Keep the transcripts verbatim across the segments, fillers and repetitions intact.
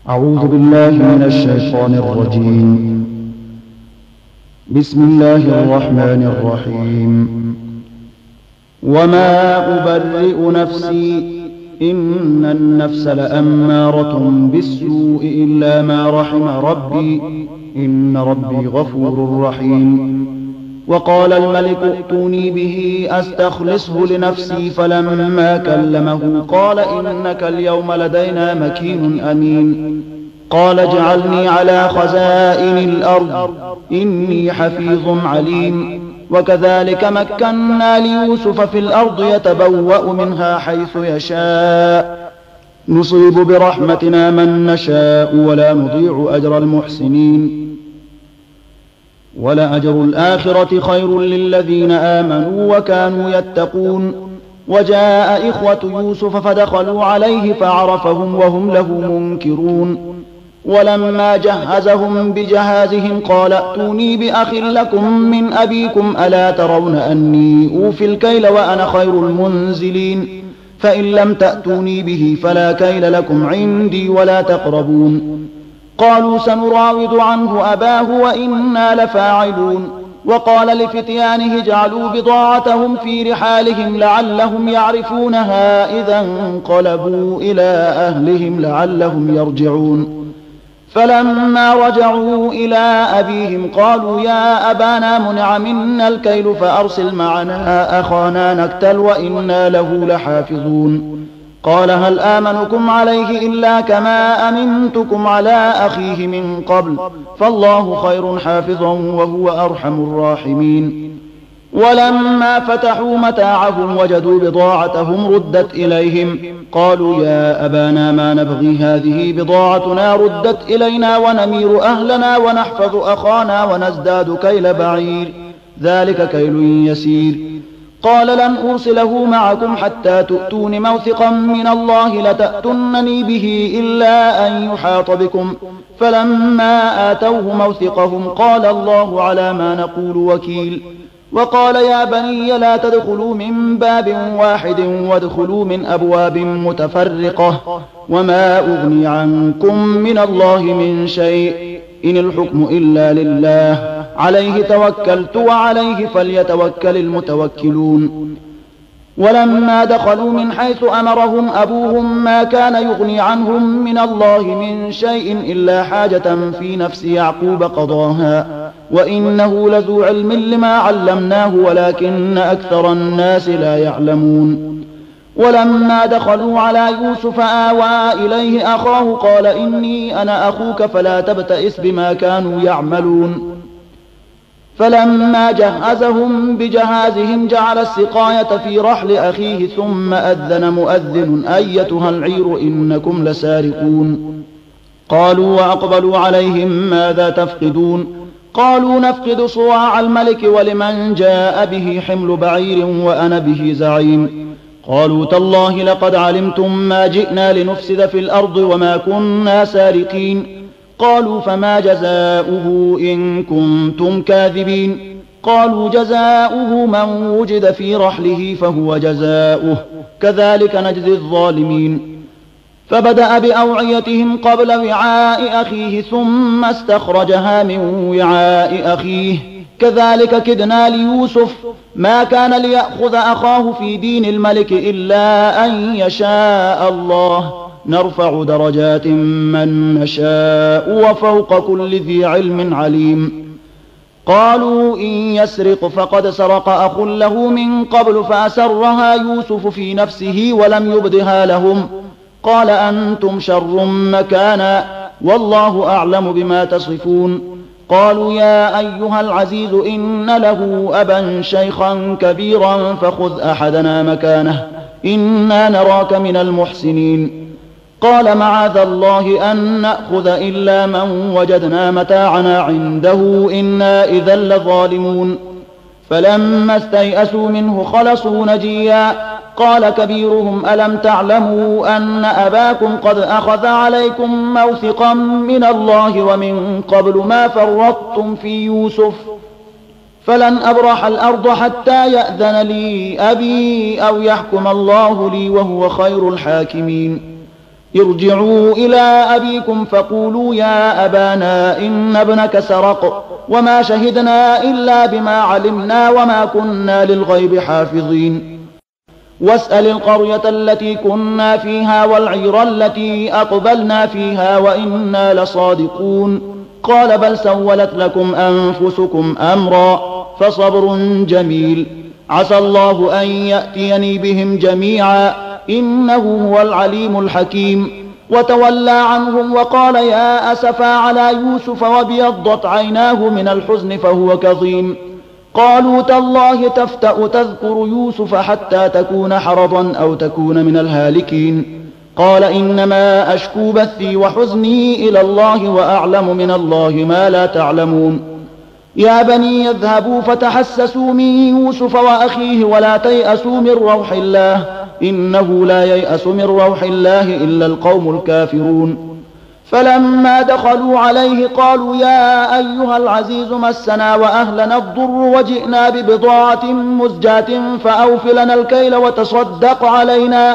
أعوذ بالله من الشيطان الرجيم. بسم الله الرحمن الرحيم. وما أبرئ نفسي إن النفس لأمارة بالسوء إلا ما رحم ربي إن ربي غفور رحيم. وقال الملك ائتوني به أستخلصه لنفسي فلما كلمه قال إنك اليوم لدينا مكين أمين. قال اجعلني على خزائن الأرض إني حفيظ عليم. وكذلك مكنا ليوسف في الأرض يتبوأ منها حيث يشاء نصيب برحمتنا من نشاء ولا نضيع أجر المحسنين ولأجر الآخرة خير للذين آمنوا وكانوا يتقون. وجاء إخوة يوسف فدخلوا عليه فعرفهم وهم له منكرون. ولما جهزهم بجهازهم قال ائتوني بأخ لكم من أبيكم ألا ترون أني أوفي الكيل وأنا خير المنزلين فإن لم تأتوني به فلا كيل لكم عندي ولا تقربون. قالوا سنراود عنه أباه وإنا لفاعلون. وقال لفتيانه اجعلوا بضاعتهم في رحالهم لعلهم يعرفونها إذا انقلبوا إلى أهلهم لعلهم يرجعون. فلما رجعوا إلى أبيهم قالوا يا أبانا منع منا الكيل فأرسل معنا أخانا نكتل وإنا له لحافظون. قال هل آمنكم عليه إلا كما أمنتكم على أخيه من قبل فالله خير حافظا وهو أرحم الراحمين. ولما فتحوا متاعهم وجدوا بضاعتهم ردت إليهم قالوا يا أبانا ما نبغي هذه بضاعتنا ردت إلينا ونمير أهلنا ونحفظ أخانا ونزداد كيل بعير ذلك كيل يسير. قال لن أرسله معكم حتى تؤتون موثقا من الله لتأتونني به إلا أن يحاط بكم فلما آتوه موثقهم قال الله على ما نقول وكيل. وقال يا بني لا تدخلوا من باب واحد وادخلوا من أبواب متفرقة وما أغني عنكم من الله من شيء إن الحكم إلا لله عليه توكلت وعليه فليتوكل المتوكلون. ولما دخلوا من حيث أمرهم أبوهم ما كان يغني عنهم من الله من شيء إلا حاجة في نفس يعقوب قضاها وإنه لذو علم لما علمناه ولكن أكثر الناس لا يعلمون. ولما دخلوا على يوسف آوى إليه أخاه قال إني أنا أخوك فلا تبتئس بما كانوا يعملون. فلما جهزهم بجهازهم جعل السقاية في رحل أخيه ثم أذن مؤذن أيتها العير إنكم لسارقون. قالوا وأقبلوا عليهم ماذا تفقدون قالوا نفقد صواع الملك ولمن جاء به حمل بعير وأنا به زعيم. قالوا تالله لقد علمتم ما جئنا لنفسد في الأرض وما كنا سارقين. قالوا فما جزاؤه إن كنتم كاذبين قالوا جزاؤه من وجد في رحله فهو جزاؤه كذلك نجزي الظالمين. فبدأ بأوعيتهم قبل وعاء أخيه ثم استخرجها من وعاء أخيه كذلك كدنا ليوسف ما كان ليأخذ أخاه في دين الملك إلا أن يشاء الله نرفع درجات من نشاء وفوق كل ذي علم عليم. قالوا إن يسرق فقد سرق أخ له من قبل فأسرها يوسف في نفسه ولم يبدها لهم قال أنتم شر مكانا والله أعلم بما تصفون. قالوا يا أيها العزيز إن له أبا شيخا كبيرا فخذ أحدنا مكانه إنا نراك من المحسنين. قال معاذ الله أن نأخذ إلا من وجدنا متاعنا عنده إنا إذا لظالمون. فلما استيئسوا منه خلصوا نجيا قال كبيرهم ألم تعلموا أن أباكم قد أخذ عليكم موثقا من الله ومن قبل ما فرطتم في يوسف فلن أبرح الأرض حتى يأذن لي أبي أو يحكم الله لي وهو خير الحاكمين. ارجعوا إلى أبيكم فقولوا يا أبانا إن ابنك سرق وما شهدنا إلا بما علمنا وما كنا للغيب حافظين واسأل القرية التي كنا فيها والعير التي أقبلنا فيها وإنا لصادقون قال بل سولت لكم أنفسكم أمرا فصبر جميل عسى الله أن يأتيني بهم جميعا إنه هو العليم الحكيم وتولى عنهم وقال يا أسفا على يوسف وابيضت عيناه من الحزن فهو كظيم قالوا تالله تفتأ تذكر يوسف حتى تكون حرضا أو تكون من الهالكين قال إنما أشكو بثي وحزني إلى الله وأعلم من الله ما لا تعلمون يا بني يذهبوا فتحسسوا من يوسف وأخيه ولا تيأسوا من روح الله إنه لا ييأس من روح الله إلا القوم الكافرون فلما دخلوا عليه قالوا يا أيها العزيز مسنا وأهلنا الضر وجئنا ببضاعة مزجاة فأوف لنا الكيل وتصدق علينا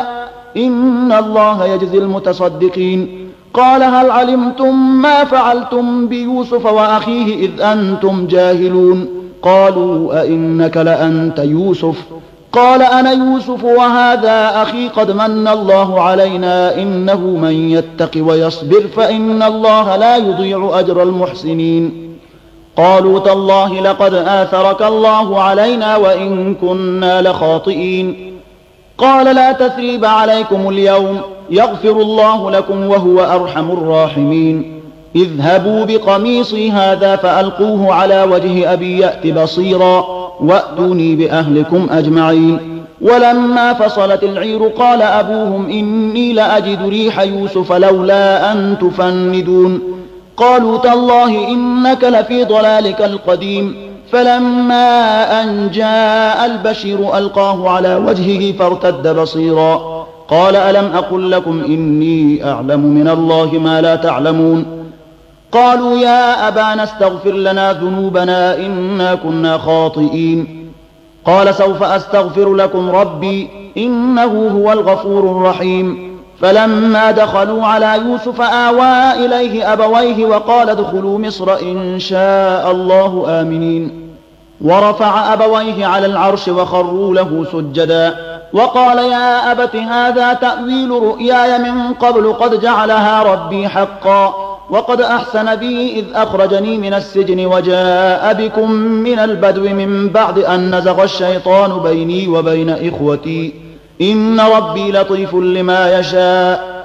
إن الله يجزي المتصدقين قال هل علمتم ما فعلتم بيوسف وأخيه إذ أنتم جاهلون قالوا أئنك لأنت يوسف قال أنا يوسف وهذا أخي قد من الله علينا إنه من يتق ويصبر فإن الله لا يضيع أجر المحسنين قالوا تالله لقد آثرك الله علينا وإن كنا لخاطئين قال لا تثريب عليكم اليوم يغفر الله لكم وهو أرحم الراحمين اذهبوا بقميصي هذا فألقوه على وجه أبي يأت بصيرا وأتوني بأهلكم أجمعين ولما فصلت العير قال أبوهم إني لأجد ريح يوسف لولا أن تفندون قالوا تالله إنك لفي ضلالك القديم فلما أن جاء البشير ألقاه على وجهه فارتد بصيرا قال ألم أقل لكم إني أعلم من الله ما لا تعلمون قالوا يا أبانا استغفر لنا ذنوبنا إنا كنا خاطئين قال سوف أستغفر لكم ربي إنه هو الغفور الرحيم فلما دخلوا على يوسف آوى إليه أبويه وقال ادخلوا مصر إن شاء الله آمنين ورفع أبويه على العرش وخروا له سجدا وقال يا أبت هذا تأويل رؤياي من قبل قد جعلها ربي حقا وقد أحسن بي إذ أخرجني من السجن وجاء بكم من البدو من بعد أن نزغ الشيطان بيني وبين إخوتي إن ربي لطيف لما يشاء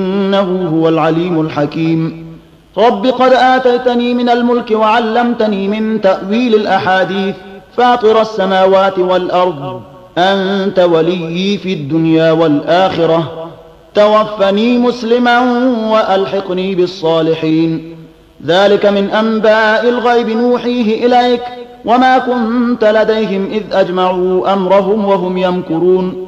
إنه هو العليم الحكيم رب قد آتيتني من الملك وعلمتني من تأويل الأحاديث فاطر السماوات والأرض أنت وليي في الدنيا والآخرة توفني مسلما وألحقني بالصالحين ذلك من أنباء الغيب نوحيه إليك وما كنت لديهم إذ أجمعوا أمرهم وهم يمكرون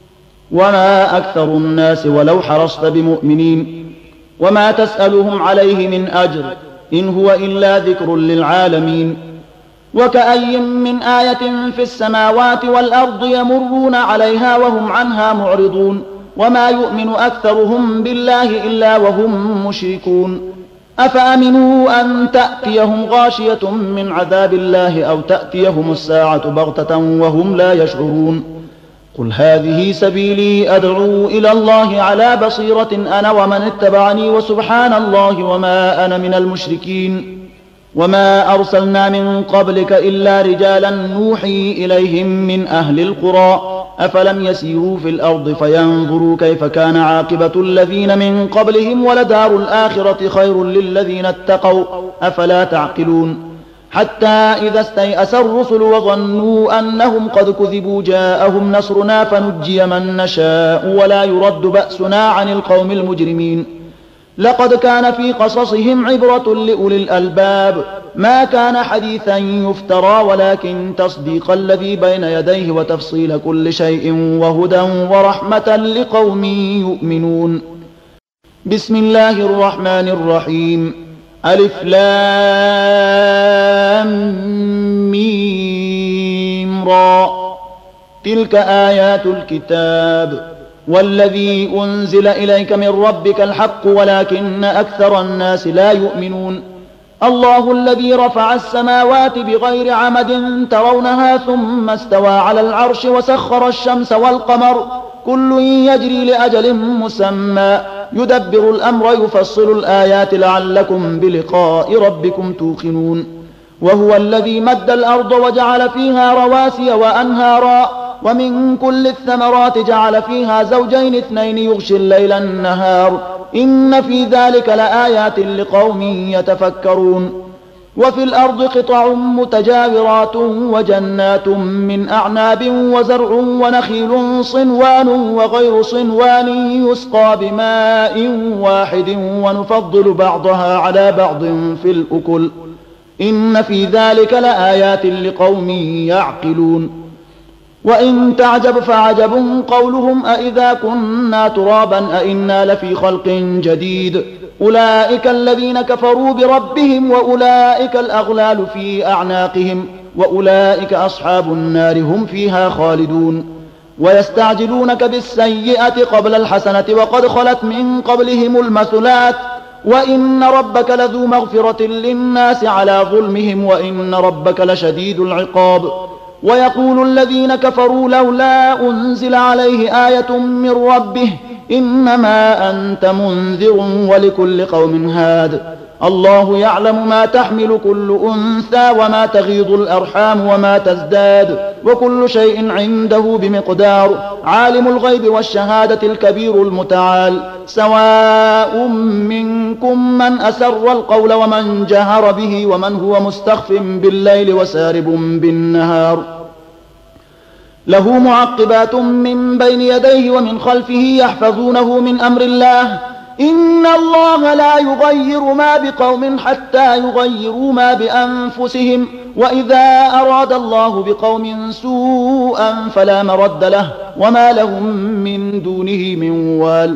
وما أكثر الناس ولو حرصت بمؤمنين وما تسألهم عليه من أجر إن هو إلا ذكر للعالمين وكأي من آية في السماوات والأرض يمرون عليها وهم عنها معرضون وما يؤمن أكثرهم بالله إلا وهم مشركون أفأمنوا أن تأتيهم غاشية من عذاب الله أو تأتيهم الساعة بغتة وهم لا يشعرون قل هذه سبيلي أدعو إلى الله على بصيرة أنا ومن اتبعني وسبحان الله وما أنا من المشركين وما أرسلنا من قبلك إلا رجالا نوحي إليهم من أهل القرى أفلم يسيروا في الأرض فينظروا كيف كان عاقبة الذين من قبلهم ولدار الآخرة خير للذين اتقوا أفلا تعقلون حتى إذا استيأس الرسل وظنوا أنهم قد كذبوا جاءهم نصرنا فنجي من نشاء ولا يرد بأسنا عن القوم المجرمين لقد كان في قصصهم عبرة لأولي الألباب ما كان حديثا يفترى ولكن تصديق الذي بين يديه وتفصيل كل شيء وهدى ورحمة لقوم يؤمنون بسم الله الرحمن الرحيم ألف لام ميم را تلك آيات الكتاب والذي أنزل إليك من ربك الحق ولكن أكثر الناس لا يؤمنون الله الذي رفع السماوات بغير عمد ترونها ثم استوى على العرش وسخر الشمس والقمر كل يجري لأجل مسمى يدبر الأمر يفصل الآيات لعلكم بلقاء ربكم توقنون وهو الذي مد الأرض وجعل فيها رواسي وأنهارا ومن كل الثمرات جعل فيها زوجين اثنين يغشي الليل النهار إن في ذلك لآيات لقوم يتفكرون وفي الأرض قطع متجاورات وجنات من أعناب وزرع ونخيل صنوان وغير صنوان يسقى بماء واحد ونفضل بعضها على بعض في الأكل إن في ذلك لآيات لقوم يعقلون وإن تعجب فعجب قولهم أإذا كنا ترابا أإنا لفي خلق جديد أولئك الذين كفروا بربهم وأولئك الأغلال في أعناقهم وأولئك أصحاب النار هم فيها خالدون ويستعجلونك بالسيئة قبل الحسنة وقد خلت من قبلهم المثلات وإن ربك لذو مغفرة للناس على ظلمهم وإن ربك لشديد العقاب ويقول الذين كفروا لولا أنزل عليه آية من ربه إنما أنت منذر ولكل قوم هاد الله يعلم ما تحمل كل أنثى وما تغيض الأرحام وما تزداد وكل شيء عنده بمقدار عالم الغيب والشهادة الكبير المتعال سواء منكم من أسر القول ومن جهر به ومن هو مستخف بالليل وسارب بالنهار له معقبات من بين يديه ومن خلفه يحفظونه من أمر الله إن الله لا يغير ما بقوم حتى يغيروا ما بأنفسهم وإذا أراد الله بقوم سوءا فلا مرد له وما لهم من دونه من وال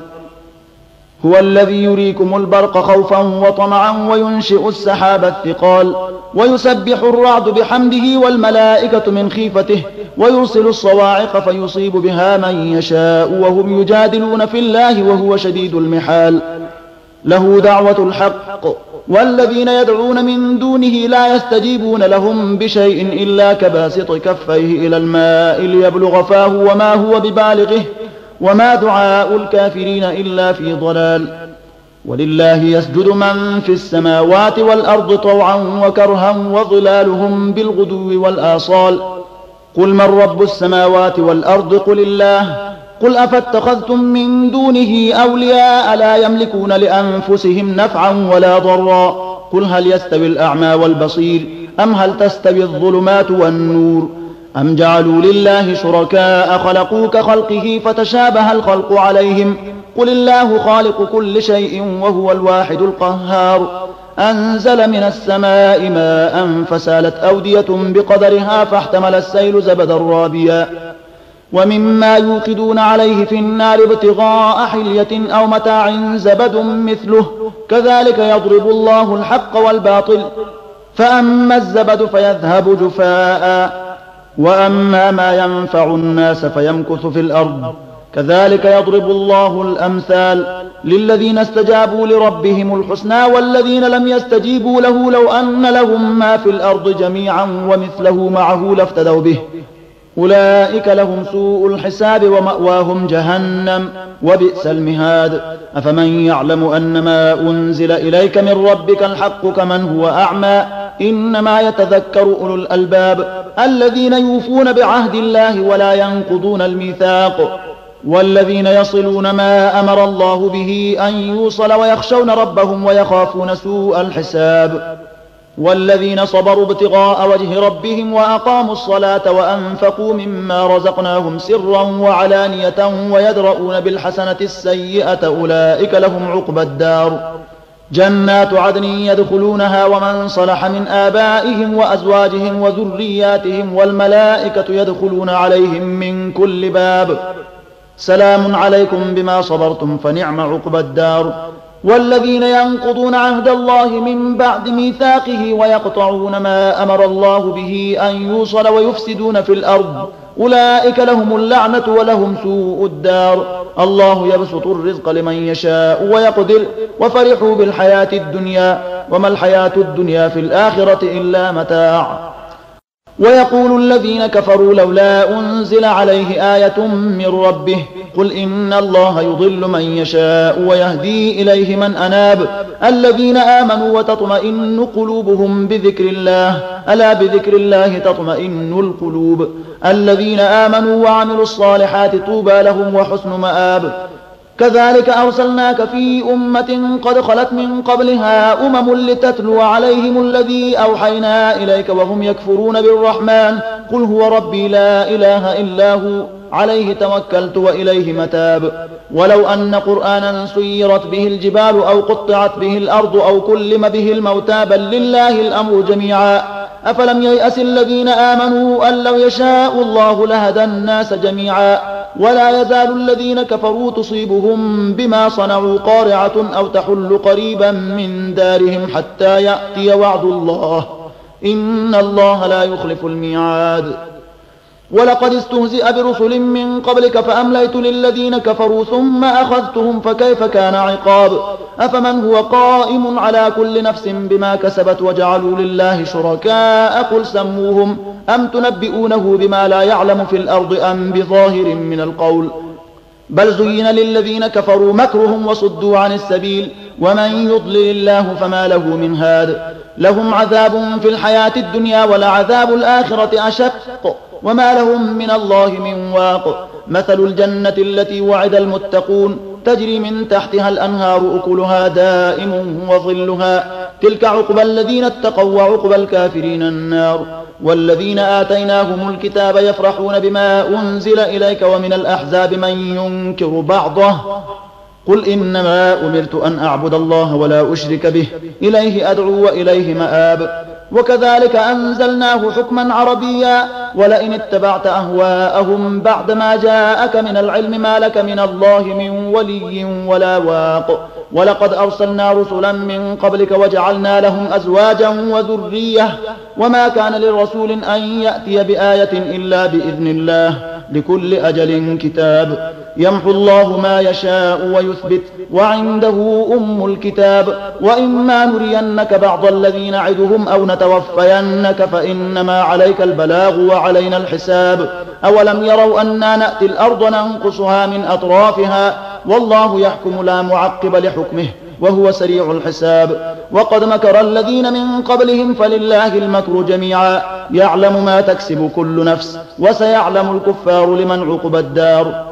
هو الذي يريكم البرق خوفا وطمعا وينشئ السحاب الثقال ويسبح الرعد بحمده والملائكة من خيفته ويرسل الصواعق فيصيب بها من يشاء وهم يجادلون في الله وهو شديد المحال له دعوة الحق والذين يدعون من دونه لا يستجيبون لهم بشيء إلا كباسط كفيه إلى الماء ليبلغ فاه وما هو ببالغه وما دعاء الكافرين إلا في ضلال ولله يسجد من في السماوات والأرض طوعا وكرها وظلالهم بالغدو والآصال قل من رب السماوات والأرض قل الله قل أفاتخذتم من دونه أولياء لا يملكون لأنفسهم نفعا ولا ضرا قل هل يستوي الأعمى والبصير أم هل تستوي الظلمات والنور أم جعلوا لله شركاء خلقوا كخلقه فتشابه الخلق عليهم قل الله خالق كل شيء وهو الواحد القهار أنزل من السماء ماء فسالت أودية بقدرها فاحتمل السيل زبدا رابيا ومما يوقدون عليه في النار ابتغاء حلية أو متاع زبد مثله كذلك يضرب الله الحق والباطل فأما الزبد فيذهب جفاء وأما ما ينفع الناس فيمكث في الأرض كذلك يضرب الله الأمثال للذين استجابوا لربهم الحسنى والذين لم يستجيبوا له لو أن لهم ما في الأرض جميعا ومثله معه لافتدوا به أولئك لهم سوء الحساب ومأواهم جهنم وبئس المهاد أفمن يعلم أنما أنزل إليك من ربك الحق كمن هو أعمى إنما يتذكر أولو الألباب الذين يوفون بعهد الله ولا ينقضون الميثاق والذين يصلون ما أمر الله به أن يوصل ويخشون ربهم ويخافون سوء الحساب والذين صبروا ابتغاء وجه ربهم وأقاموا الصلاة وأنفقوا مما رزقناهم سرا وعلانية ويدرؤون بالحسنة السيئة أولئك لهم عقبى الدار جنات عدن يدخلونها ومن صلح من آبائهم وأزواجهم وذرياتهم والملائكة يدخلون عليهم من كل باب سلام عليكم بما صبرتم فنعم عقبى الدار والذين ينقضون عهد الله من بعد ميثاقه ويقطعون ما أمر الله به أن يوصل ويفسدون في الأرض أولئك لهم اللعنة ولهم سوء الدار الله يبسط الرزق لمن يشاء ويقدر وفرحوا بالحياة الدنيا وما الحياة الدنيا في الآخرة إلا متاع. ويقول الذين كفروا لولا أنزل عليه آية من ربه قل إن الله يضل من يشاء ويهدي إليه من أناب الذين آمنوا وتطمئن قلوبهم بذكر الله ألا بذكر الله تطمئن القلوب الذين آمنوا وعملوا الصالحات طوبى لهم وحسن مآب. كذلك أرسلناك في أمة قد خلت من قبلها أمم لتتلو عليهم الذي أوحينا إليك وهم يكفرون بالرحمن قل هو ربي لا إله إلا هو عليه توكلت وإليه متاب. ولو أن قرآنا سيرت به الجبال أو قطعت به الأرض أو كلم به الموتى بل لله الأمر جميعا أفلم ييأس الذين آمنوا أن لو يشاء الله لهدى الناس جميعا ولا يزال الذين كفروا تصيبهم بما صنعوا قارعة أو تحل قريبا من دارهم حتى يأتي وعد الله إن الله لا يخلف الميعاد. ولقد استهزئ برسل من قبلك فأمليت للذين كفروا ثم أخذتهم فكيف كان عقاب. أفمن هو قائم على كل نفس بما كسبت وجعلوا لله شركاء قل سموهم أم تنبئونه بما لا يعلم في الأرض أم بظاهر من القول بل زين للذين كفروا مكرهم وصدوا عن السبيل ومن يضلل الله فما له من هاد لهم عذاب في الحياة الدنيا ولعذاب الآخرة أشق وما لهم من الله من واق. مثل الجنة التي وعد المتقون تجري من تحتها الأنهار أكلها دائم وظلها تلك عقبى الذين اتقوا وعقبى الكافرين النار. والذين آتيناهم الكتاب يفرحون بما أنزل إليك ومن الأحزاب من ينكر بعضه قل إنما أمرت أن أعبد الله ولا أشرك به إليه أدعو وإليه مآب. وكذلك أنزلناه حكما عربيا ولئن اتبعت أهواءهم بعدما جاءك من العلم ما لك من الله من ولي ولا واق. ولقد أرسلنا رسلا من قبلك وجعلنا لهم أزواجا وذرية وما كان للرسول أن يأتي بآية إلا بإذن الله لكل أجل كتاب يمحو الله ما يشاء ويثبت وعنده أم الكتاب. وإما نرينك بعض الذي نعدهم أو نتوفينك فإنما عليك البلاغ وعلينا الحساب. أولم يروا أنا نأتي الأرض ننقصها من أطرافها والله يحكم لا معقب لحكمه وهو سريع الحساب. وقد مكر الذين من قبلهم فلله المكر جميعا يعلم ما تكسب كل نفس وسيعلم الكفار لمن عقبى الدار.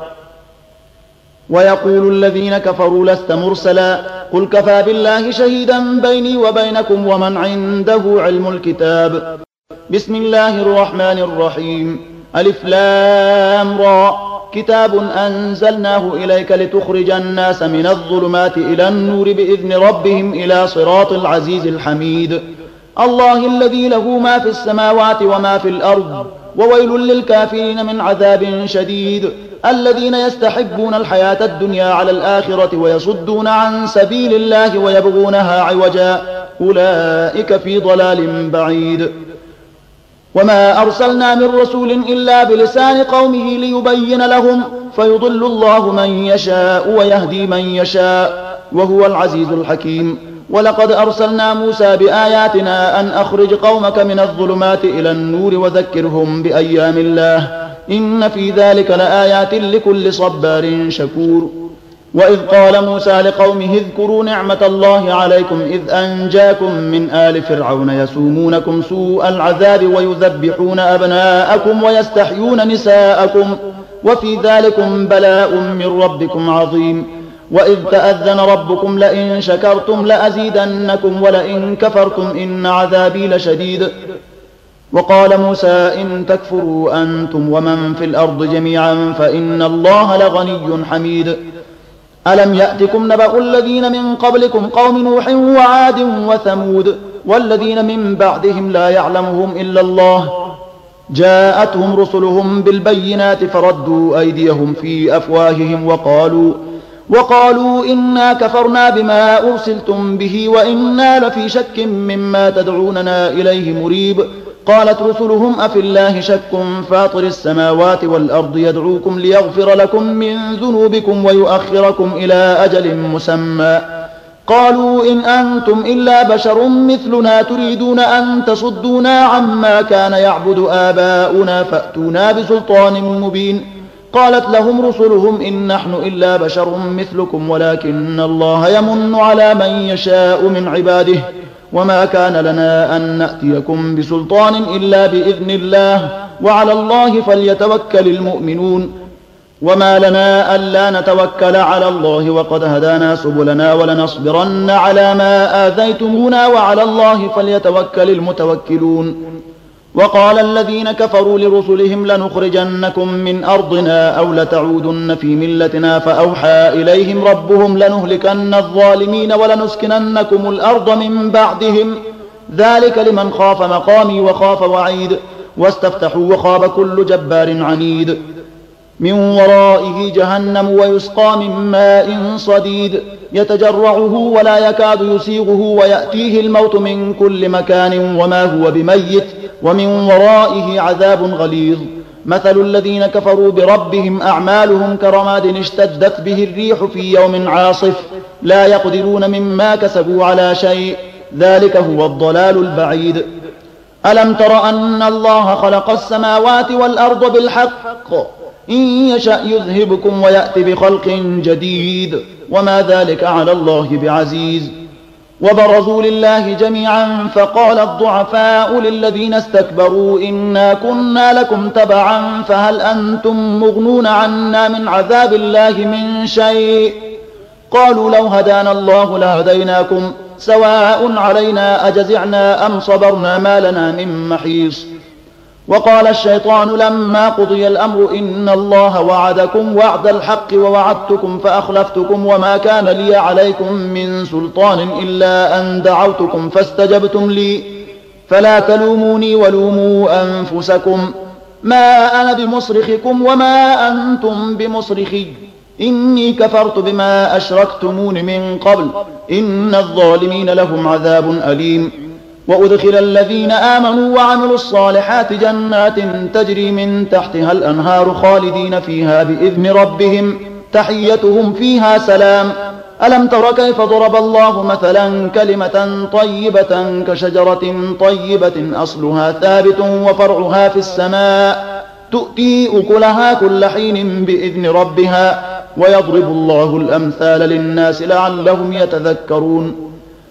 ويقول الذين كفروا لست مرسلا قل كفى بالله شهيدا بيني وبينكم ومن عنده علم الكتاب. بسم الله الرحمن الرحيم ألف لام را كتاب أنزلناه إليك لتخرج الناس من الظلمات إلى النور بإذن ربهم إلى صراط العزيز الحميد. الله الذي له ما في السماوات وما في الأرض وويل للكافرين من عذاب شديد. الذين يستحبون الحياة الدنيا على الآخرة ويصدون عن سبيل الله ويبغونها عوجا أولئك في ضلال بعيد. وما أرسلنا من رسول إلا بلسان قومه ليبين لهم فيضل الله من يشاء ويهدي من يشاء وهو العزيز الحكيم. ولقد أرسلنا موسى بآياتنا أن أخرج قومك من الظلمات إلى النور وذكرهم بأيام الله إن في ذلك لآيات لكل صبار شكور. وإذ قال موسى لقومه اذكروا نعمة الله عليكم إذ أنجاكم من آل فرعون يسومونكم سوء العذاب ويذبحون أبناءكم ويستحيون نساءكم وفي ذلكم بلاء من ربكم عظيم. وإذ تأذن ربكم لئن شكرتم لأزيدنكم ولئن كفرتم إن عذابي لشديد. وقال موسى إن تكفروا أنتم ومن في الأرض جميعا فإن الله لغني حميد. ألم يأتكم نبأ الذين من قبلكم قوم نوح وعاد وثمود والذين من بعدهم لا يعلمهم إلا الله جاءتهم رسلهم بالبينات فردوا أيديهم في أفواههم وقالوا وقالوا إنا كفرنا بما أرسلتم به وإنا لفي شك مما تدعوننا إليه مريب. قالت رسلهم أفي الله شك فاطر السماوات والأرض يدعوكم ليغفر لكم من ذنوبكم ويؤخركم إلى أجل مسمى قالوا إن أنتم إلا بشر مثلنا تريدون أن تصدونا عما كان يعبد آباؤنا فأتونا بسلطان مبين قالت لهم رسلهم إن نحن إلا بشر مثلكم ولكن الله يمن على من يشاء من عباده وما كان لنا أن نأتيكم بسلطان إلا بإذن الله وعلى الله فليتوكل المؤمنون وما لنا ألا نتوكل على الله وقد هدانا سبلنا ولنصبرن على ما آذيتمونا وعلى الله فليتوكل المتوكلون وقال الذين كفروا لرسلهم لنخرجنكم من أرضنا أو لتعودن في ملتنا فأوحى إليهم ربهم لنهلكن الظالمين ولنسكننكم الأرض من بعدهم ذلك لمن خاف مقامي وخاف وعيد واستفتحوا وخاب كل جبار عنيد من ورائه جهنم ويسقى من ماء صديد يتجرعه ولا يكاد يسيغه ويأتيه الموت من كل مكان وما هو بميت ومن ورائه عذاب غليظ مثل الذين كفروا بربهم أعمالهم كرماد اشتدت به الريح في يوم عاصف لا يقدرون مما كسبوا على شيء ذلك هو الضلال البعيد ألم تر أن الله خلق السماوات والأرض بالحق إن يشأ يذهبكم ويأتي بخلق جديد وما ذلك على الله بعزيز وبرزوا لله جميعا فقال الضعفاء للذين استكبروا إنا كنا لكم تبعا فهل أنتم مغنون عنا من عذاب الله من شيء قالوا لو هدانا الله لهديناكم سواء علينا أجزعنا أم صبرنا ما لنا من محيص وقال الشيطان لما قضي الأمر إن الله وعدكم وعد الحق ووعدتكم فأخلفتكم وما كان لي عليكم من سلطان إلا أن دعوتكم فاستجبتم لي فلا تلوموني ولوموا أنفسكم ما أنا بمصرخكم وما أنتم بمصرخي إني كفرت بما أشركتمون من قبل إن الظالمين لهم عذاب أليم وأدخل الذين آمنوا وعملوا الصالحات جنات تجري من تحتها الأنهار خالدين فيها بإذن ربهم تحيتهم فيها سلام ألم تر كيف ضرب الله مثلا كلمة طيبة كشجرة طيبة أصلها ثابت وفرعها في السماء تؤتي أكلها كل حين بإذن ربها ويضرب الله الأمثال للناس لعلهم يتذكرون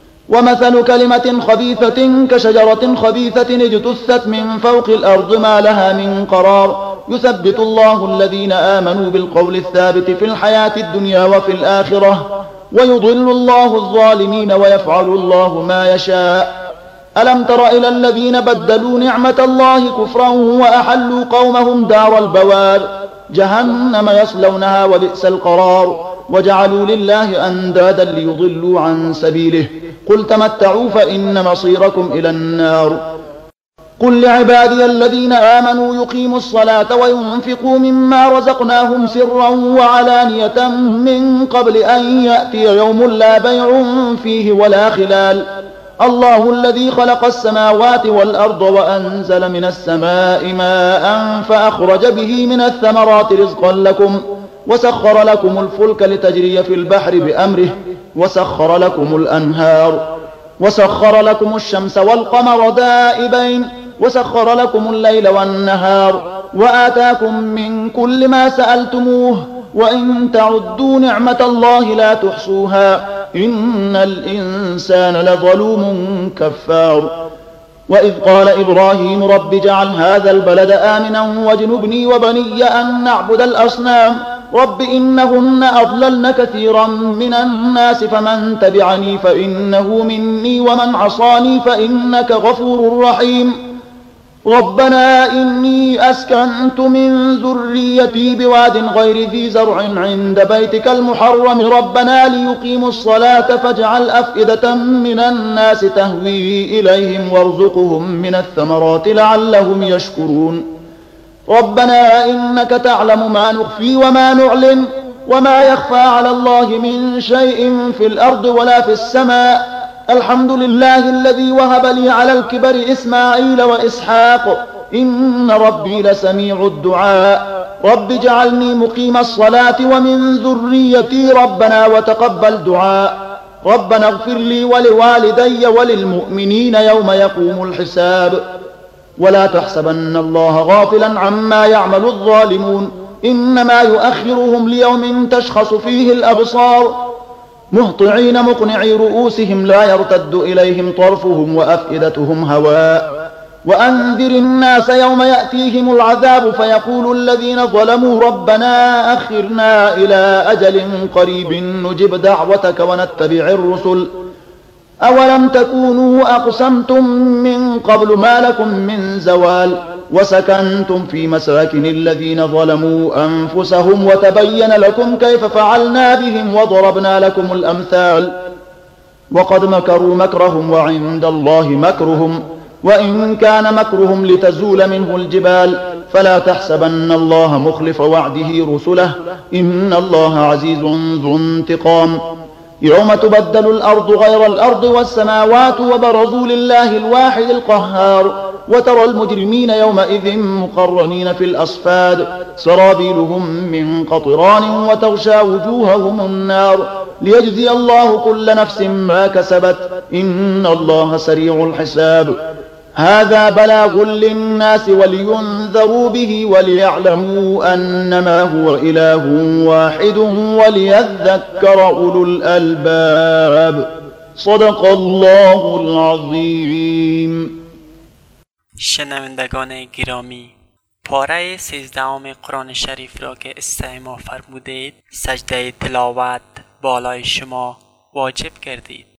ومثل كلمة خبيثة كشجرة خبيثة اجتثت من فوق الأرض ما لها من قرار يثبت الله الذين آمنوا بالقول الثابت في الحياة الدنيا وفي الآخرة ويضل الله الظالمين ويفعل الله ما يشاء ألم تر إلى الذين بدلوا نعمة الله كفرا وأحلوا قومهم دار البوار جهنم يصلونها وبئس القرار وجعلوا لله أندادا ليضلوا عن سبيله قل تمتعوا فإن مصيركم إلى النار قل لعبادي الذين آمنوا يقيموا الصلاة وينفقوا مما رزقناهم سرا وعلانية من قبل أن يأتي يوم لا بيع فيه ولا خلال الله الذي خلق السماوات والأرض وأنزل من السماء ماء فأخرج به من الثمرات رزقا لكم وسخر لكم الفلك لتجري في البحر بأمره وسخر لكم الأنهار وسخر لكم الشمس والقمر دائبين وسخر لكم الليل والنهار وآتاكم من كل ما سألتموه وإن تعدوا نعمة الله لا تحصوها إن الإنسان لظلوم كفار وإذ قال إبراهيم رب اجعل هذا البلد آمنا واجنبني وبني أن نعبد الأصنام رب إنهن أضللن كثيرا من الناس فمن تبعني فإنه مني ومن عصاني فإنك غفور رحيم ربنا إني أسكنت من ذريتي بواد غير ذي زرع عند بيتك المحرم ربنا ليقيموا الصلاة فاجعل أفئدة من الناس تهوي إليهم وارزقهم من الثمرات لعلهم يشكرون ربنا إنك تعلم ما نخفي وما نعلن وما يخفى على الله من شيء في الأرض ولا في السماء الحمد لله الذي وهب لي على الكبر إسماعيل وإسحاق إن ربي لسميع الدعاء رب اجعلني مقيم الصلاة ومن ذريتي ربنا وتقبل دعاء ربنا اغفر لي ولوالدي وللمؤمنين يوم يقوم الحساب ولا تحسبن الله غافلا عما يعمل الظالمون إنما يؤخرهم ليوم تشخص فيه الأبصار مهطعين مقنعي رؤوسهم لا يرتد إليهم طرفهم وأفئدتهم هواء وأنذر الناس يوم يأتيهم العذاب فيقول الذين ظلموا ربنا أخرنا إلى أجل قريب نجب دعوتك ونتبع الرسل أولم تكونوا أقسمتم من قبل ما لكم من زوال وسكنتم في مساكن الذين ظلموا أنفسهم وتبين لكم كيف فعلنا بهم وضربنا لكم الأمثال وقد مكروا مكرهم وعند الله مكرهم وإن كان مكرهم لتزول منه الجبال فلا تحسبن الله مخلف وعده رسله إن الله عزيز ذو انتقام يوم تبدل الأرض غير الأرض والسماوات وبرزوا لله الواحد القهار وترى المجرمين يومئذ مقرنين في الأصفاد سرابيلهم من قطران وتغشى وجوههم النار ليجزي الله كل نفس ما كسبت إن الله سريع الحساب هذا بلاغ للناس ولينذروا به وليعلموا أنما هو إله واحد وليذكر أولو الألباب صدق الله العظیم. شنوندگان گرامی، پاره سیزدهم قرآن شریف را که استماع فرمودید سجده تلاوت بالای شما واجب کردید.